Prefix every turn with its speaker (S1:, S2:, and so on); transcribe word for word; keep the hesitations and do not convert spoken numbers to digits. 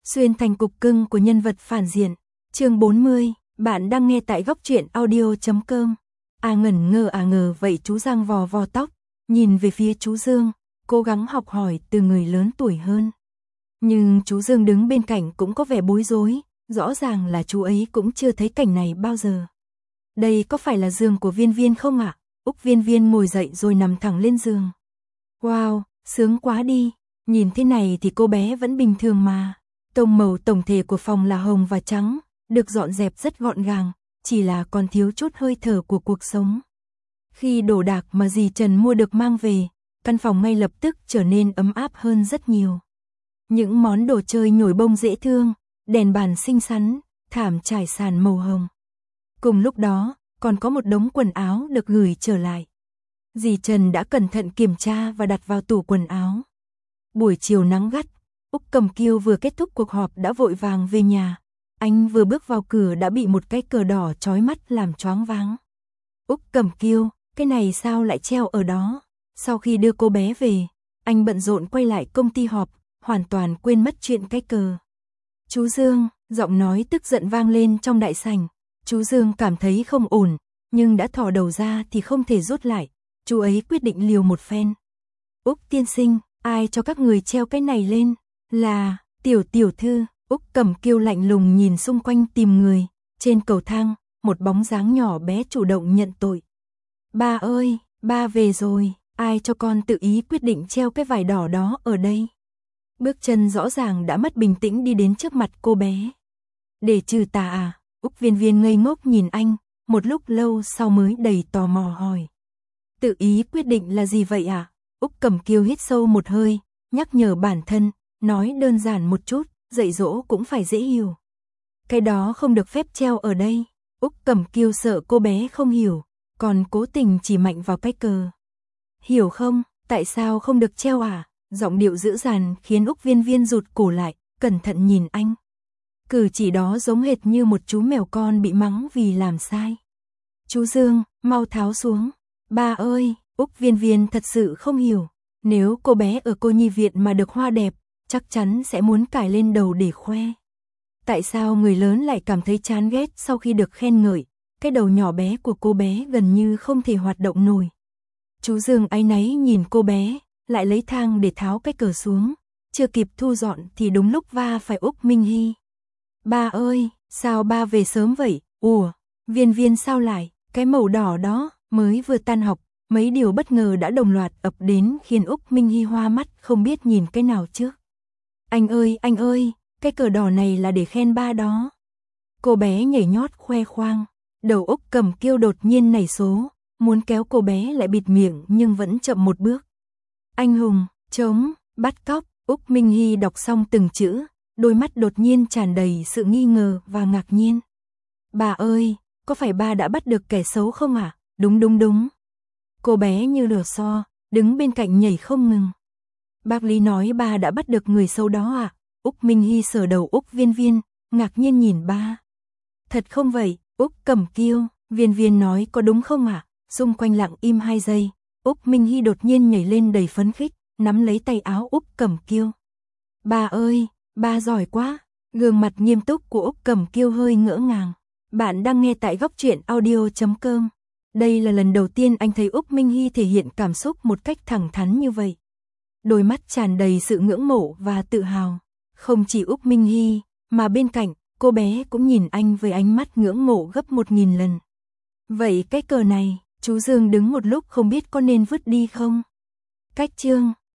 S1: xuyên thành cục cưng của nhân vật phản diện. Chương bốn mươi, bạn đang nghe tại góc truyện audio chấm com. À ngẩn ngơ à ngờ vậy chú Giang vò vò tóc, nhìn về phía chú Dương, cố gắng học hỏi từ người lớn tuổi hơn. Nhưng chú Dương đứng bên cạnh cũng có vẻ bối rối, rõ ràng là chú ấy cũng chưa thấy cảnh này bao giờ. Đây có phải là giường của Viên Viên không ạ? À? Úc Viên Viên ngồi dậy rồi nằm thẳng lên giường. Wow, sướng quá đi, nhìn thế này thì cô bé vẫn bình thường mà. Tông màu tổng thể của phòng là hồng và trắng, được dọn dẹp rất gọn gàng, chỉ là còn thiếu chút hơi thở của cuộc sống. Khi đồ đạc mà dì Trần mua được mang về, căn phòng ngay lập tức trở nên ấm áp hơn rất nhiều. Những món đồ chơi nhồi bông dễ thương, đèn bàn xinh xắn, thảm trải sàn màu hồng. Cùng lúc đó, còn có một đống quần áo được gửi trở lại. Dì Trần đã cẩn thận kiểm tra và đặt vào tủ quần áo. Buổi chiều nắng gắt, Úc Cẩm Kiêu vừa kết thúc cuộc họp đã vội vàng về nhà. Anh vừa bước vào cửa đã bị một cái cờ đỏ chói mắt làm choáng váng. Úc Cẩm Kiêu, cái này sao lại treo ở đó? Sau khi đưa cô bé về, anh bận rộn quay lại công ty họp, hoàn toàn quên mất chuyện cái cờ. Chú Dương, giọng nói tức giận vang lên trong đại sảnh. Chú Dương cảm thấy không ổn, nhưng đã thò đầu ra thì không thể rút lại. Chú ấy quyết định liều một phen. Úc tiên sinh, ai cho các người treo cái này lên? Là, tiểu tiểu thư. Úc Cẩm Kiêu lạnh lùng nhìn xung quanh tìm người. Trên cầu thang, một bóng dáng nhỏ bé chủ động nhận tội. Ba ơi, ba về rồi, ai cho con tự ý quyết định treo cái vải đỏ đó ở đây? Bước chân rõ ràng đã mất bình tĩnh đi đến trước mặt cô bé. Để trừ tà à? Úc Viên Viên ngây ngốc nhìn anh, một lúc lâu sau mới đầy tò mò hỏi. Tự ý quyết định là gì vậy à? Úc Cẩm Kiêu hít sâu một hơi, nhắc nhở bản thân, nói đơn giản một chút, dạy dỗ cũng phải dễ hiểu. Cái đó không được phép treo ở đây. Úc Cẩm Kiêu sợ cô bé không hiểu, còn cố tình chỉ mạnh vào cái cờ. Hiểu không, tại sao không được treo à? Giọng điệu dữ dằn khiến Úc Viên Viên rụt cổ lại, cẩn thận nhìn anh. Cử chỉ đó giống hệt như một chú mèo con bị mắng vì làm sai. Chú Dương, mau tháo xuống. Ba ơi, Úc Viên Viên thật sự không hiểu. Nếu cô bé ở cô nhi viện mà được hoa đẹp, chắc chắn sẽ muốn cài lên đầu để khoe. Tại sao người lớn lại cảm thấy chán ghét sau khi được khen ngợi? Cái đầu nhỏ bé của cô bé gần như không thể hoạt động nổi. Chú Dương áy náy nhìn cô bé, lại lấy thang để tháo cái cờ xuống. Chưa kịp thu dọn thì đúng lúc va phải Úc Minh Hy. Ba ơi, sao ba về sớm vậy? Ủa, Viên Viên sao lại? Cái màu đỏ đó, mới vừa tan học, mấy điều bất ngờ đã đồng loạt ập đến khiến Úc Minh Hy hoa mắt không biết nhìn cái nào trước. Anh ơi, anh ơi, cái cờ đỏ này là để khen ba đó. Cô bé nhảy nhót khoe khoang, đầu Úc Cẩm Kiêu đột nhiên nảy số, muốn kéo cô bé lại bịt miệng nhưng vẫn chậm một bước. Anh hùng, trống, bắt cóc. Úc Minh Hy đọc xong từng chữ, đôi mắt đột nhiên tràn đầy sự nghi ngờ và ngạc nhiên. Bà ơi, có phải ba đã bắt được kẻ xấu không ạ? À? Đúng đúng đúng. Cô bé như lửa xo, đứng bên cạnh nhảy không ngừng. Bác Lý nói ba đã bắt được người xấu đó à? Úc Minh Hy sờ đầu Úc Viên Viên, ngạc nhiên nhìn ba. Thật không vậy? Úc Cẩm Kiêu, Viên Viên nói có đúng không ạ? À? Xung quanh lặng im hai giây, Úc Minh Hy đột nhiên nhảy lên đầy phấn khích, nắm lấy tay áo Úc Cẩm Kiêu. Ba ơi, ba giỏi quá. Gương mặt nghiêm túc của Úc Cẩm Kiêu hơi ngỡ ngàng. Bạn đang nghe tại góc truyện audio chấm com. Đây là lần đầu tiên anh thấy Úc Minh Hy thể hiện cảm xúc một cách thẳng thắn như vậy. Đôi mắt tràn đầy sự ngưỡng mộ và tự hào. Không chỉ Úc Minh Hy, mà bên cạnh, cô bé cũng nhìn anh với ánh mắt ngưỡng mộ gấp một nghìn lần. Vậy cái cờ này, chú Dương đứng một lúc không biết có nên vứt đi không? Cách chương